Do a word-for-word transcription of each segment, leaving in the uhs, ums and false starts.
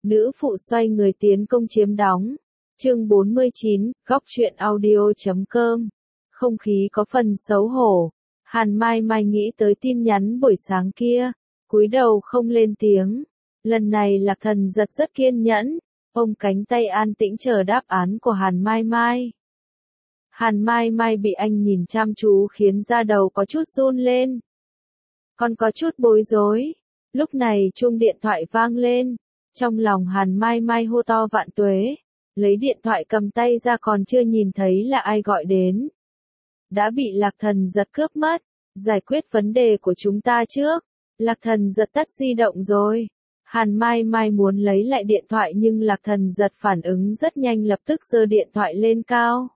Nữ phụ xoay người tiến công chiếm đóng. Chương bốn mươi chín, góc truyện audio chấm com. Không khí có phần xấu hổ. Hàn Mai Mai nghĩ tới tin nhắn buổi sáng kia, cúi đầu không lên tiếng. Lần này Lạc Thần Giật rất kiên nhẫn, ôm cánh tay an tĩnh chờ đáp án của Hàn Mai Mai. Hàn Mai Mai bị anh nhìn chăm chú khiến da đầu có chút run lên. Còn có chút bối rối. Lúc này chuông điện thoại vang lên. Trong lòng Hàn Mai Mai hô to vạn tuế. Lấy điện thoại cầm tay ra còn chưa nhìn thấy là ai gọi đến. Đã bị Lạc Thần Giật cướp mất. Giải quyết vấn đề của chúng ta trước. Lạc Thần Giật tắt di động rồi. Hàn Mai Mai muốn lấy lại điện thoại nhưng Lạc Thần Giật phản ứng rất nhanh, lập tức giơ điện thoại lên cao.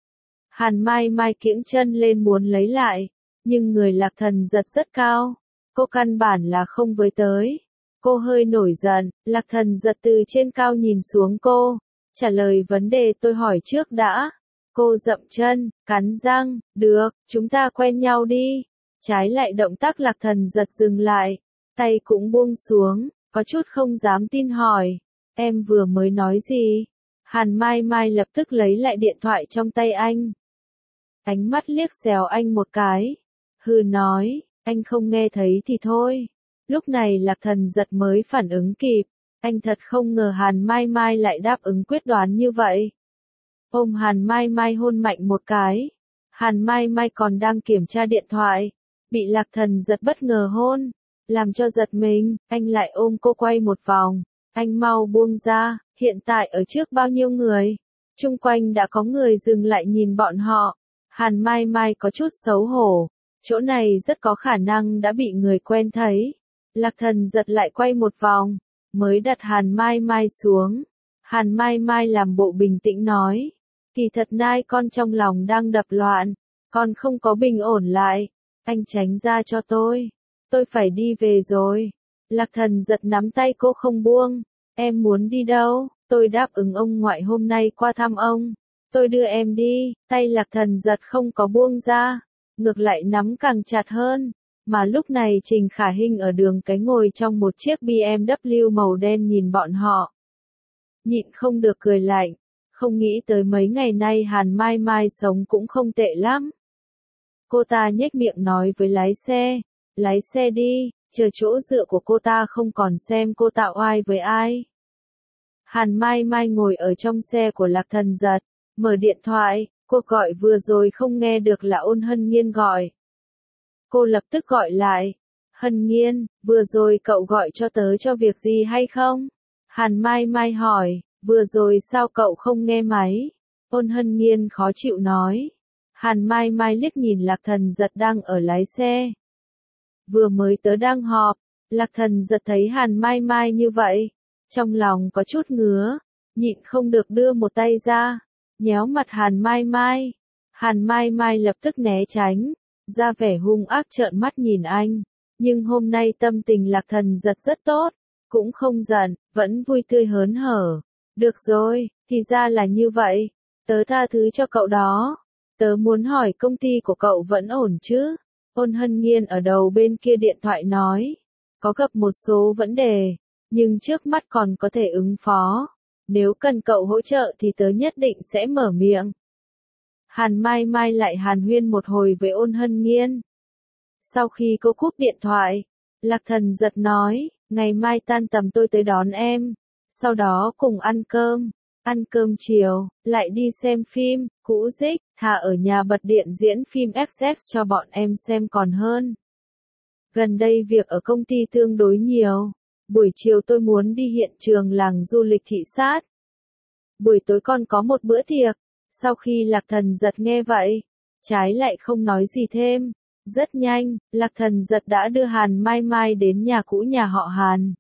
Hàn Mai Mai kiễng chân lên muốn lấy lại, nhưng người Lạc Thần Giật rất cao. Cô căn bản là không với tới. Cô hơi nổi giận, Lạc Thần Giật từ trên cao nhìn xuống cô. Trả lời vấn đề tôi hỏi trước đã. Cô dậm chân, cắn răng, được, chúng ta quen nhau đi. Trái lại động tác Lạc Thần Giật dừng lại, tay cũng buông xuống, có chút không dám tin hỏi. Em vừa mới nói gì? Hàn Mai Mai lập tức lấy lại điện thoại trong tay anh. Ánh mắt liếc xéo anh một cái. Hừ nói, anh không nghe thấy thì thôi. Lúc này Lạc Thần Giật mới phản ứng kịp. Anh thật không ngờ Hàn Mai Mai lại đáp ứng quyết đoán như vậy. Ôm Hàn Mai Mai hôn mạnh một cái. Hàn Mai Mai còn đang kiểm tra điện thoại. Bị Lạc Thần Giật bất ngờ hôn. Làm cho giật mình, anh lại ôm cô quay một vòng. Anh mau buông ra, hiện tại ở trước bao nhiêu người. Chung quanh đã có người dừng lại nhìn bọn họ. Hàn Mai Mai có chút xấu hổ. Chỗ này rất có khả năng đã bị người quen thấy. Lạc Thần Giật lại quay một vòng. Mới đặt Hàn Mai Mai xuống. Hàn Mai Mai làm bộ bình tĩnh nói. Kỳ thật nai con trong lòng đang đập loạn. Con không có bình ổn lại. Anh tránh ra cho tôi. Tôi phải đi về rồi. Lạc Thần Giật nắm tay cô không buông. Em muốn đi đâu? Tôi đáp ứng ông ngoại hôm nay qua thăm ông. Tôi đưa em đi. Tay Lạc Thần Giật không có buông ra. Ngược lại nắm càng chặt hơn. Mà lúc này Trình Khả Hinh ở đường cái ngồi trong một chiếc bê em vê màu đen nhìn bọn họ. Nhịn không được cười lạnh. Không nghĩ tới mấy ngày nay Hàn Mai Mai sống cũng không tệ lắm. Cô ta nhếch miệng nói với lái xe. Lái xe đi, chờ chỗ dựa của cô ta không còn xem cô tạo oai với ai. Hàn Mai Mai ngồi ở trong xe của Lạc Thần Giật. Mở điện thoại, cuộc gọi vừa rồi không nghe được là Ôn Hân Nhiên gọi. Cô lập tức gọi lại. Hân Nhiên, vừa rồi cậu gọi cho tớ cho việc gì hay không? Hàn Mai Mai hỏi, vừa rồi sao cậu không nghe máy? Ôn Hân Nhiên khó chịu nói. Hàn Mai Mai liếc nhìn Lạc Thần Giật đang ở lái xe. Vừa mới tớ đang họp. Lạc Thần Giật thấy Hàn Mai Mai như vậy. Trong lòng có chút ngứa. Nhịn không được đưa một tay ra. Nhéo mặt Hàn Mai Mai. Hàn Mai Mai lập tức né tránh. Ra vẻ hung ác trợn mắt nhìn anh. Nhưng hôm nay tâm tình Lạc Thần Giật rất tốt. Cũng không giận, vẫn vui tươi hớn hở. Được rồi, thì ra là như vậy. Tớ tha thứ cho cậu đó. Tớ muốn hỏi công ty của cậu vẫn ổn chứ? Ôn Hân Nhiên ở đầu bên kia điện thoại nói. Có gặp một số vấn đề. Nhưng trước mắt còn có thể ứng phó. Nếu cần cậu hỗ trợ thì tớ nhất định sẽ mở miệng. Hàn Mai Mai lại hàn huyên một hồi với Ôn Hân Nhiên. Sau khi cô cúp điện thoại, Lạc Thần Giật nói, ngày mai tan tầm tôi tới đón em. Sau đó cùng ăn cơm. Ăn cơm chiều, lại đi xem phim, cũ dích, thà ở nhà bật điện diễn phim ích ích cho bọn em xem còn hơn. Gần đây việc ở công ty tương đối nhiều. Buổi chiều tôi muốn đi hiện trường làng du lịch thị sát. Buổi tối còn có một bữa tiệc. Sau khi Lạc Thần Giật nghe vậy, trái lại không nói gì thêm. Rất nhanh, Lạc Thần Giật đã đưa Hàn Mai Mai đến nhà cũ nhà họ Hàn.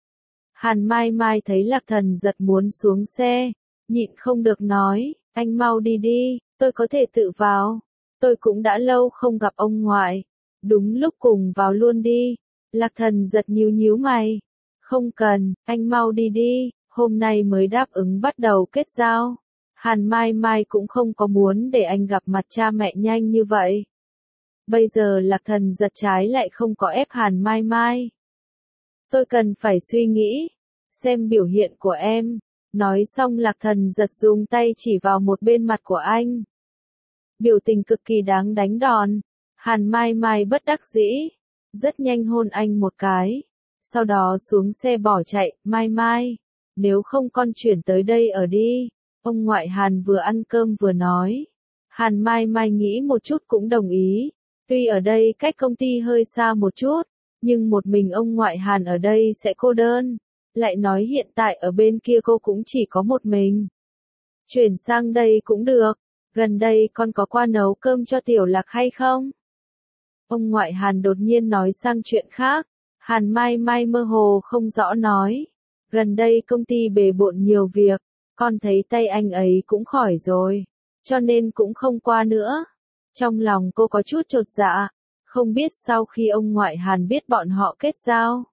Hàn Mai Mai thấy Lạc Thần Giật muốn xuống xe, nhịn không được nói, anh mau đi đi, tôi có thể tự vào. Tôi cũng đã lâu không gặp ông ngoại. Đúng lúc cùng vào luôn đi. Lạc Thần Giật nhíu nhíu mày. Không cần, anh mau đi đi, hôm nay mới đáp ứng bắt đầu kết giao. Hàn Mai Mai cũng không có muốn để anh gặp mặt cha mẹ nhanh như vậy. Bây giờ Lạc Thần Giật trái lại không có ép Hàn Mai Mai. Tôi cần phải suy nghĩ. xem biểu hiện của em. Nói xong Lạc Thần giật dùng tay chỉ vào một bên mặt của anh. Biểu tình cực kỳ đáng đánh đòn. Hàn Mai Mai bất đắc dĩ, rất nhanh hôn anh một cái. Sau đó xuống xe bỏ chạy. Mai Mai, nếu không con chuyển tới đây ở đi. Ông ngoại Hàn vừa ăn cơm vừa nói. Hàn Mai Mai nghĩ một chút cũng đồng ý. Tuy ở đây cách công ty hơi xa một chút, nhưng một mình ông ngoại Hàn ở đây sẽ cô đơn. Lại nói hiện tại ở bên kia cô cũng chỉ có một mình. Chuyển sang đây cũng được. Gần đây con có qua nấu cơm cho Tiểu Lạc hay không? Ông ngoại Hàn đột nhiên nói sang chuyện khác. Hàn Mai Mai mơ hồ không rõ nói. Gần đây công ty bề bộn nhiều việc. Con thấy tay anh ấy cũng khỏi rồi. Cho nên cũng không qua nữa. Trong lòng cô có chút chột dạ. Không biết sau khi ông ngoại Hàn biết bọn họ kết giao,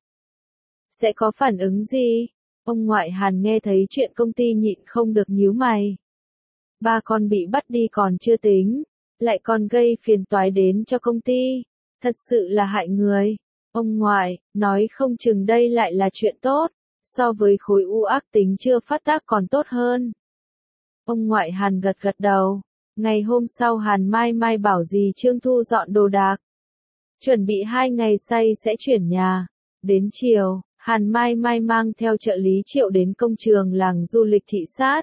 sẽ có phản ứng gì? Ông ngoại Hàn nghe thấy chuyện công ty nhịn không được nhíu mày. Ba con bị bắt đi còn chưa tính, lại còn gây phiền toái đến cho công ty. Thật sự là hại người. Ông ngoại, nói không chừng đây lại là chuyện tốt. So với khối u ác tính chưa phát tác còn tốt hơn. Ông ngoại Hàn gật gật đầu. Ngày hôm sau Hàn Mai Mai bảo dì Trương thu dọn đồ đạc. Chuẩn bị hai ngày say sẽ chuyển nhà. Đến chiều, Hàn Mai Mai mang theo trợ lý Triệu đến công trường làng du lịch thị sát.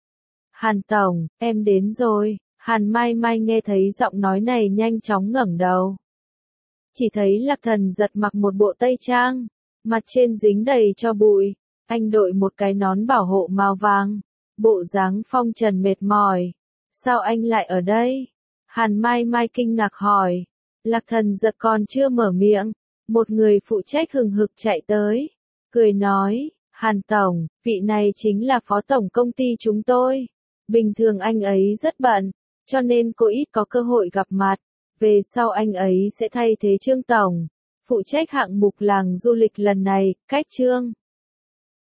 Hàn Tổng, em đến rồi. Hàn Mai Mai nghe thấy giọng nói này nhanh chóng ngẩng đầu. Chỉ thấy Lạc Thần giật mặc một bộ tây trang, mặt trên dính đầy cho bụi. Anh đội một cái nón bảo hộ màu vàng, bộ dáng phong trần mệt mỏi. Sao anh lại ở đây? Hàn Mai Mai kinh ngạc hỏi. Lạc Thần giật còn chưa mở miệng, một người phụ trách hừng hực chạy tới, cười nói, Hàn Tổng, vị này chính là phó tổng công ty chúng tôi. Bình thường anh ấy rất bận, cho nên cô ít có cơ hội gặp mặt. Về sau anh ấy sẽ thay thế Trương Tổng, phụ trách hạng mục làng du lịch lần này. Cách Trương